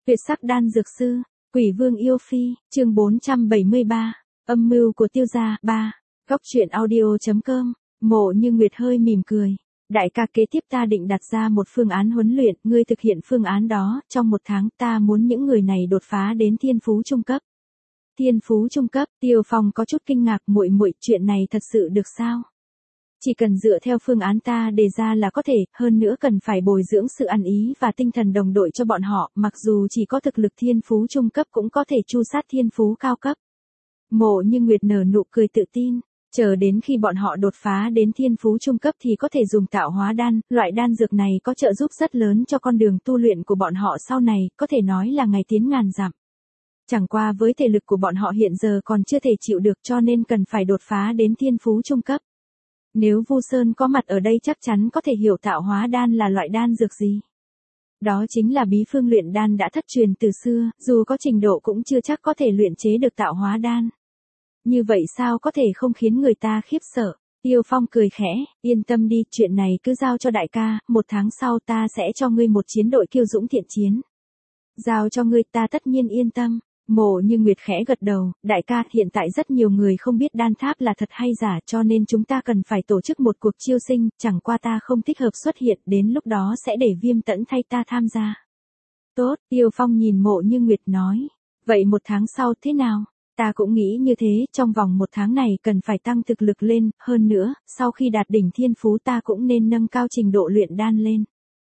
Tuyệt sắc đan dược sư, Quỷ Vương yêu phi, chương 473, âm mưu của Tiêu gia 3, góc truyện audio.com, Mộ Như Nguyệt hơi mỉm cười. Đại ca, kế tiếp ta định đặt ra một phương án huấn luyện, ngươi thực hiện phương án đó, trong 1 tháng ta muốn những người này đột phá đến thiên phú trung cấp. Thiên phú trung cấp, Tiêu Phong có chút kinh ngạc, muội chuyện này thật sự được sao? Chỉ cần dựa theo phương án ta đề ra là có thể, hơn nữa cần phải bồi dưỡng sự ăn ý và tinh thần đồng đội cho bọn họ, mặc dù chỉ có thực lực thiên phú trung cấp cũng có thể tru sát thiên phú cao cấp. Mộ Như Nguyệt nở nụ cười tự tin, chờ đến khi bọn họ đột phá đến thiên phú trung cấp thì có thể dùng tạo hóa đan, loại đan dược này có trợ giúp rất lớn cho con đường tu luyện của bọn họ sau này, có thể nói là ngày tiến ngàn dặm. Chẳng qua với thể lực của bọn họ hiện giờ còn chưa thể chịu được cho nên cần phải đột phá đến thiên phú trung cấp. Nếu Vu Sơn có mặt ở đây chắc chắn có thể hiểu tạo hóa đan là loại đan dược gì. Đó chính là bí phương luyện đan đã thất truyền từ xưa, dù có trình độ cũng chưa chắc có thể luyện chế được tạo hóa đan. Như vậy sao có thể không khiến người ta khiếp sợ. Tiêu Phong cười khẽ, yên tâm đi, chuyện này cứ giao cho đại ca, 1 tháng sau ta sẽ cho ngươi một chiến đội kiêu dũng thiện chiến. Giao cho ngươi, ta tất nhiên yên tâm. Mộ Như Nguyệt khẽ gật đầu, đại ca, hiện tại rất nhiều người không biết đan tháp là thật hay giả cho nên chúng ta cần phải tổ chức một cuộc chiêu sinh, chẳng qua ta không thích hợp xuất hiện, đến lúc đó sẽ để Viêm Tẫn thay ta tham gia. Tốt, Tiêu Phong nhìn Mộ Như Nguyệt nói, vậy 1 tháng sau thế nào? Ta cũng nghĩ như thế, trong vòng 1 tháng này cần phải tăng thực lực lên, hơn nữa, sau khi đạt đỉnh thiên phú ta cũng nên nâng cao trình độ luyện đan lên.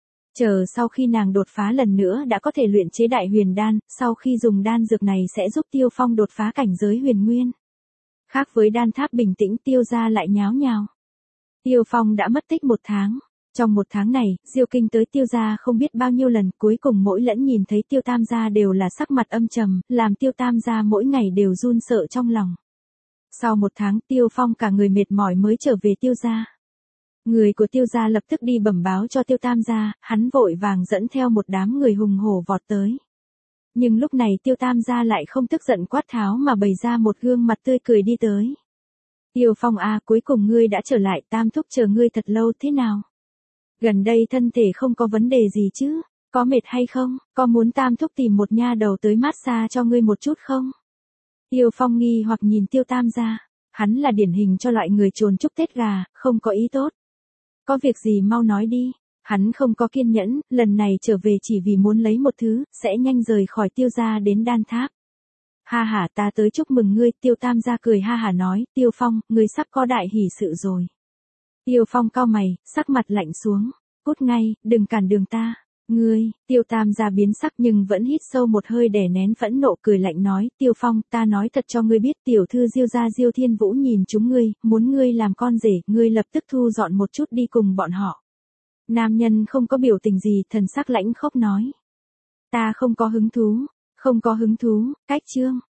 Chờ sau khi nàng đột phá lần nữa đã có thể luyện chế đại huyền đan, sau khi dùng đan dược này sẽ giúp Tiêu Phong đột phá cảnh giới huyền nguyên. Khác với đan tháp bình tĩnh, Tiêu gia lại nháo nhào. Tiêu Phong đã mất tích 1 tháng. Trong 1 tháng này, Diêu Kinh tới Tiêu gia không biết bao nhiêu lần, cuối cùng mỗi lần nhìn thấy Tiêu Tam gia đều là sắc mặt âm trầm, làm Tiêu Tam gia mỗi ngày đều run sợ trong lòng. Sau 1 tháng, Tiêu Phong cả người mệt mỏi mới trở về Tiêu gia. Người của Tiêu gia lập tức đi bẩm báo cho Tiêu Tam gia, hắn vội vàng dẫn theo một đám người hùng hổ vọt tới. Nhưng lúc này Tiêu Tam gia lại không tức giận quát tháo mà bày ra một gương mặt tươi cười đi tới. Tiêu Phong à, cuối cùng ngươi đã trở lại, Tam thúc chờ ngươi thật lâu thế nào? Gần đây thân thể không có vấn đề gì chứ? Có mệt hay không? Có muốn Tam thúc tìm một nha đầu tới massage cho ngươi một chút không? Tiêu Phong nghi hoặc nhìn Tiêu Tam gia, hắn là điển hình cho loại người chồn chúc Tết gà, không có ý tốt. Có việc gì mau nói đi, hắn không có kiên nhẫn, lần này trở về chỉ vì muốn lấy một thứ, sẽ nhanh rời khỏi Tiêu gia đến đan tháp. Ha ha, ta tới chúc mừng ngươi, Tiêu Tam gia cười ha ha nói, Tiêu Phong, ngươi sắp có đại hỷ sự rồi. Tiêu Phong cau mày, sắc mặt lạnh xuống, cút ngay, đừng cản đường ta. Ngươi, Tiêu Tam gia biến sắc nhưng vẫn hít sâu một hơi đè nén phẫn nộ, cười lạnh nói, Tiêu Phong, ta nói thật cho ngươi biết, tiểu thư Diêu gia Diêu Thiên Vũ nhìn chúng ngươi, muốn ngươi làm con rể, ngươi lập tức thu dọn một chút đi cùng bọn họ. Nam nhân không có biểu tình gì, thần sắc lãnh khốc nói. Ta không có hứng thú, cách chương.